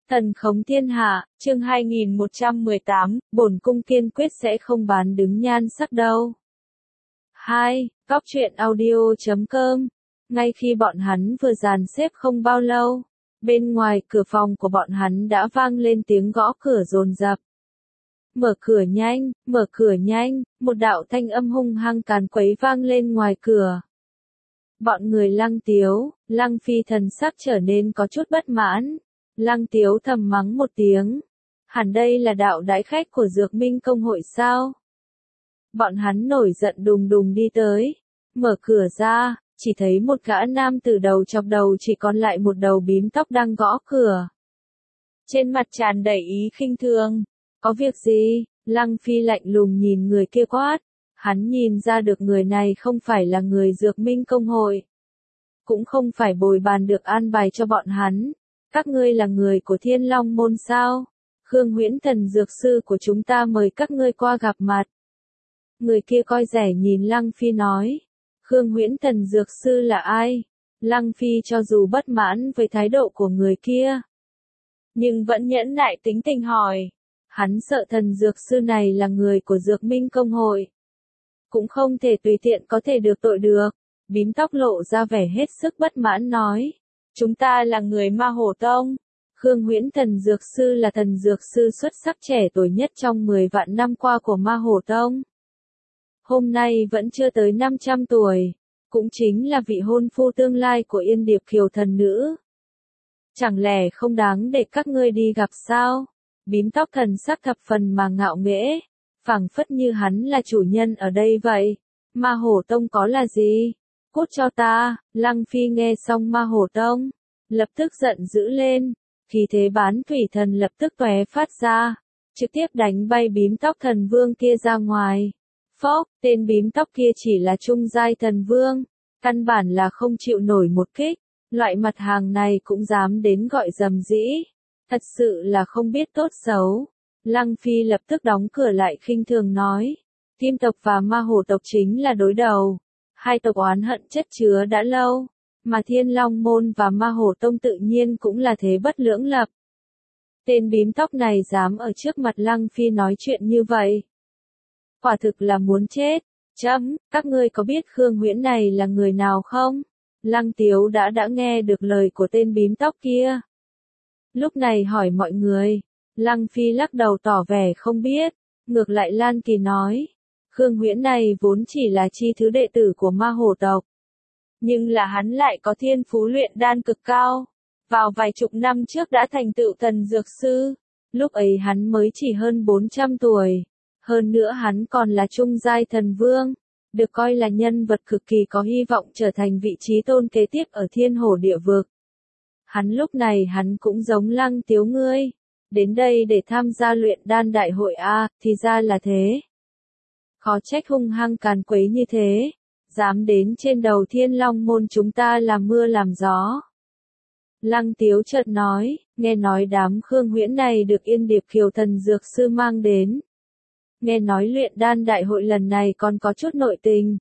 Thần khống thiên hạ, chương 2118, bổn cung kiên quyết sẽ không bán đứng nhan sắc đâu. 2. Góc truyện audio.com. Ngay khi bọn hắn vừa dàn xếp không bao lâu, bên ngoài cửa phòng của bọn hắn đã vang lên tiếng gõ cửa dồn dập. Mở cửa nhanh, một đạo thanh âm hung hăng càn quấy vang lên ngoài cửa. Bọn người Lăng Tiếu, Lăng Phi thần sắc trở nên có chút bất mãn. Lăng Tiếu thầm mắng một tiếng. Hẳn đây là đạo đãi khách của Dược Minh Công hội sao? Bọn hắn nổi giận đùng đùng đi tới. Mở cửa ra, chỉ thấy một gã nam từ đầu chọc đầu chỉ còn lại một đầu bím tóc đang gõ cửa. Trên mặt tràn đầy ý khinh thường. Có việc gì? Lăng Phi lạnh lùng nhìn người kia quát. Hắn nhìn ra được người này không phải là người Dược Minh Công hội. Cũng không phải bồi bàn được an bài cho bọn hắn. Các ngươi là người của Thiên Long Môn sao? Khương Huyễn Thần dược sư của chúng ta mời các ngươi qua gặp mặt. Người kia coi rẻ nhìn Lăng Phi nói. Khương Huyễn Thần dược sư là ai? Lăng Phi cho dù bất mãn với thái độ của người kia, nhưng vẫn nhẫn nại tính tình hỏi. Hắn sợ thần dược sư này là người của Dược Minh Công hội. Cũng không thể tùy tiện có thể được tội được. Bím tóc lộ ra vẻ hết sức bất mãn nói. Chúng ta là người Ma Hổ Tông. Khương Huyễn Thần dược sư là thần dược sư xuất sắc trẻ tuổi nhất trong 10 vạn năm qua của Ma Hổ Tông. Hôm nay vẫn chưa tới 500 tuổi. Cũng chính là vị hôn phu tương lai của Yên Điệp Kiều thần nữ. Chẳng lẽ không đáng để các ngươi đi gặp sao? Bím tóc thần sắc thập phần mà ngạo nghễ. Phảng phất như hắn là chủ nhân ở đây vậy. Ma Hổ Tông có là gì? Cút cho ta. Lăng Phi nghe xong Ma Hổ Tông, lập tức giận dữ lên. Khí thế bán thủy thần lập tức tóe phát ra, trực tiếp đánh bay bím tóc thần vương kia ra ngoài. Phốc, tên bím tóc kia chỉ là trung giai thần vương, căn bản là không chịu nổi một kích. Loại mặt hàng này cũng dám đến gọi dầm dĩ, thật sự là không biết tốt xấu. Lăng Phi lập tức đóng cửa lại khinh thường nói. Kim tộc và Ma Hổ tộc chính là đối đầu. Hai tộc oán hận chất chứa đã lâu, mà Thiên Long Môn và Ma Hổ Tông tự nhiên cũng là thế bất lưỡng lập. Tên bím tóc này dám ở trước mặt Lăng Phi nói chuyện như vậy. Quả thực là muốn chết. Các ngươi có biết Khương Huyễn này là người nào không? Lăng Tiếu đã nghe được lời của tên bím tóc kia. Lúc này hỏi mọi người. Lăng Phi lắc đầu tỏ vẻ không biết. Ngược lại Lan Kỳ nói. Khương Huyễn này vốn chỉ là chi thứ đệ tử của Ma Hổ tộc. Nhưng là hắn lại có thiên phú luyện đan cực cao. Vào vài chục năm trước đã thành tựu thần dược sư. Lúc ấy hắn mới chỉ hơn 400 tuổi. Hơn nữa hắn còn là trung giai thần vương. Được coi là nhân vật cực kỳ có hy vọng trở thành vị trí tôn kế tiếp ở Thiên Hổ địa vực. Lúc này hắn cũng giống Lăng Tiếu ngươi. Đến đây để tham gia luyện đan đại hội a, thì ra là thế. Khó trách hung hăng càn quấy như thế. Dám đến trên đầu Thiên Long Môn chúng ta làm mưa làm gió. Lăng Tiếu chợt nói, nghe nói đám Khương Huyễn này được Yên Điệp Kiều thần dược sư mang đến. Nghe nói luyện đan đại hội lần này còn có chút nội tình.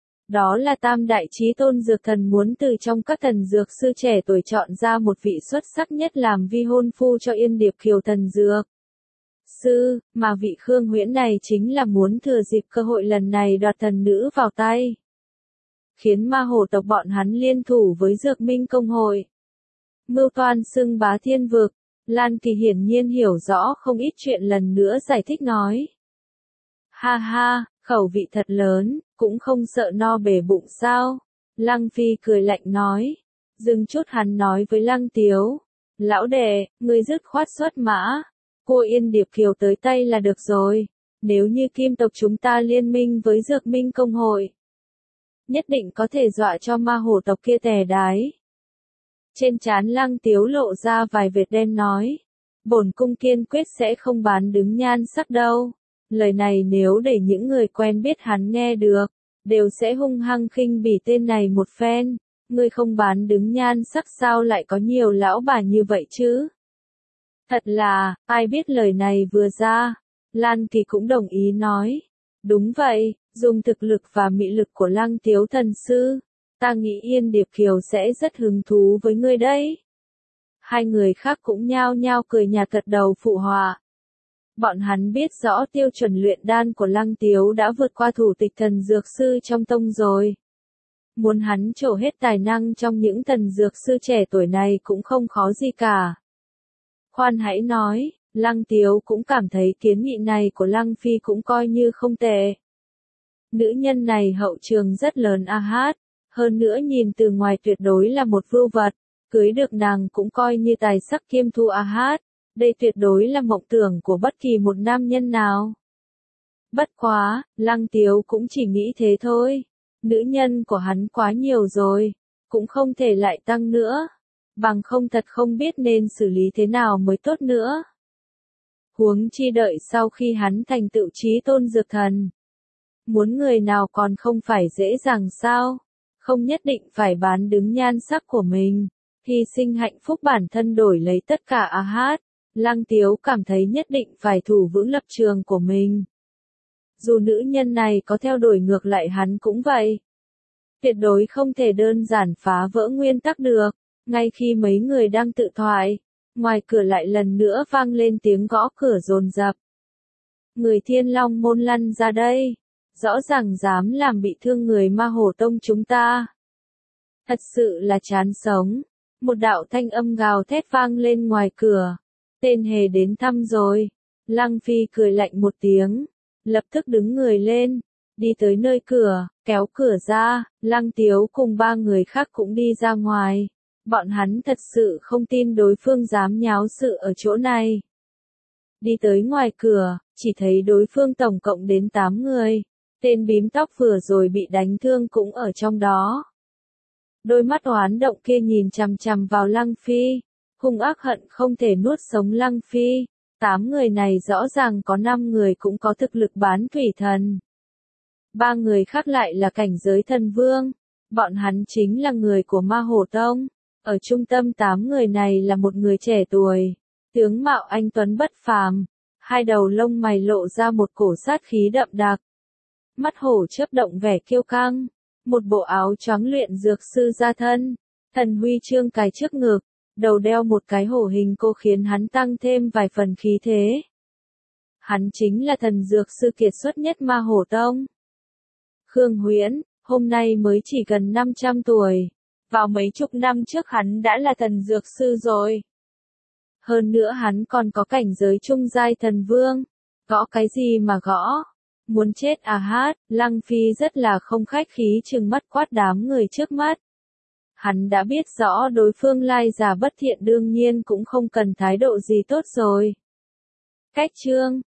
Đó là Tam Đại Chí Tôn Dược Thần muốn từ trong các thần dược sư trẻ tuổi chọn ra một vị xuất sắc nhất làm vi hôn phu cho Yên Điệp Kiều thần dược sư, mà vị Khương Huyễn này chính là muốn thừa dịp cơ hội lần này đoạt thần nữ vào tay. Khiến Ma Hổ tộc bọn hắn liên thủ với Dược Minh Công hội. Mưu toan xưng bá thiên vực. Lan Kỳ hiển nhiên hiểu rõ không ít chuyện, lần nữa giải thích nói. Ha ha, khẩu vị thật lớn, cũng không sợ no bể bụng sao? Lăng Phi cười lạnh nói. Dừng chút hắn nói với Lăng Tiếu. Lão đệ, ngươi dứt khoát xuất mã. Cô Yên Điệp Kiều tới tay là được rồi. Nếu như Kim tộc chúng ta liên minh với Dược Minh Công hội, nhất định có thể dọa cho Ma Hổ tộc kia tè đái. Trên trán Lăng Tiếu lộ ra vài vệt đen nói. Bổn cung kiên quyết sẽ không bán đứng nhan sắc đâu. Lời này nếu để những người quen biết hắn nghe được, đều sẽ hung hăng khinh bỉ tên này một phen. Ngươi không bán đứng nhan sắc sao lại có nhiều lão bà như vậy chứ? Thật là, ai biết lời này vừa ra. Lan Kỳ cũng đồng ý nói. Đúng vậy, dùng thực lực và mị lực của Lăng Tiếu thần sư, ta nghĩ Yên Điệp Kiều sẽ rất hứng thú với ngươi đấy. Hai người khác cũng nhao nhao cười nhạt gật đầu phụ họa. Bọn hắn biết rõ tiêu chuẩn luyện đan của Lăng Tiếu đã vượt qua thủ tịch thần dược sư trong tông rồi. Muốn hắn trổ hết tài năng trong những thần dược sư trẻ tuổi này cũng không khó gì cả. Khoan hãy nói, Lăng Tiếu cũng cảm thấy kiến nghị này của Lăng Phi cũng coi như không tệ. Nữ nhân này hậu trường rất lớn a hát, hơn nữa nhìn từ ngoài tuyệt đối là một vưu vật, cưới được nàng cũng coi như tài sắc kiêm thu a hát, đây tuyệt đối là mộng tưởng của bất kỳ một nam nhân nào. Bất quá, Lăng Tiếu cũng chỉ nghĩ thế thôi, nữ nhân của hắn quá nhiều rồi, cũng không thể lại tăng nữa, bằng không thật không biết nên xử lý thế nào mới tốt nữa. Huống chi đợi sau khi hắn thành tựu chí tôn dược thần. Muốn người nào còn không phải dễ dàng sao, không nhất định phải bán đứng nhan sắc của mình, hy sinh hạnh phúc bản thân đổi lấy tất cả a hát. Lăng Tiếu cảm thấy nhất định phải thủ vững lập trường của mình. Dù nữ nhân này có theo đuổi ngược lại hắn cũng vậy. Tuyệt đối không thể đơn giản phá vỡ nguyên tắc được, ngay khi mấy người đang tự thoại, ngoài cửa lại lần nữa vang lên tiếng gõ cửa dồn dập. Người Thiên Long môn lăn ra đây, rõ ràng dám làm bị thương người Ma Hổ Tông chúng ta. Thật sự là chán sống, một đạo thanh âm gào thét vang lên ngoài cửa. Tên hề đến thăm rồi. Lăng Phi cười lạnh một tiếng, lập tức đứng người lên, đi tới nơi cửa, kéo cửa ra, Lăng Tiếu cùng ba người khác cũng đi ra ngoài. Bọn hắn thật sự không tin đối phương dám nháo sự ở chỗ này. Đi tới ngoài cửa, chỉ thấy đối phương tổng cộng đến 8 người. Tên bím tóc vừa rồi bị đánh thương cũng ở trong đó. Đôi mắt oán động kia nhìn chằm chằm vào Lăng Phi, hung ác hận không thể nuốt sống Lăng Phi. 8 người này rõ ràng có 5 người cũng có thực lực bán thủy thần. 3 người khác lại là cảnh giới thần vương. Bọn hắn chính là người của Ma Hổ Tông. Ở trung tâm 8 người này là một người trẻ tuổi, tướng mạo anh tuấn bất phàm, hai đầu lông mày lộ ra một cổ sát khí đậm đặc. Mắt hổ chớp động vẻ kiêu căng, một bộ áo choàng luyện dược sư ra thân, thần huy chương cài trước ngực, đầu đeo một cái hổ hình cô khiến hắn tăng thêm vài phần khí thế. Hắn chính là thần dược sư kiệt xuất nhất Ma Hổ Tông. Khương Huyễn, hôm nay mới chỉ gần 500 tuổi. Vào mấy chục năm trước hắn đã là thần dược sư rồi. Hơn nữa hắn còn có cảnh giới trung giai thần vương. Gõ cái gì mà gõ? Muốn chết à hát, Lăng Phi rất là không khách khí trừng mắt quát đám người trước mắt. Hắn đã biết rõ đối phương lai giả bất thiện đương nhiên cũng không cần thái độ gì tốt rồi. Cách chương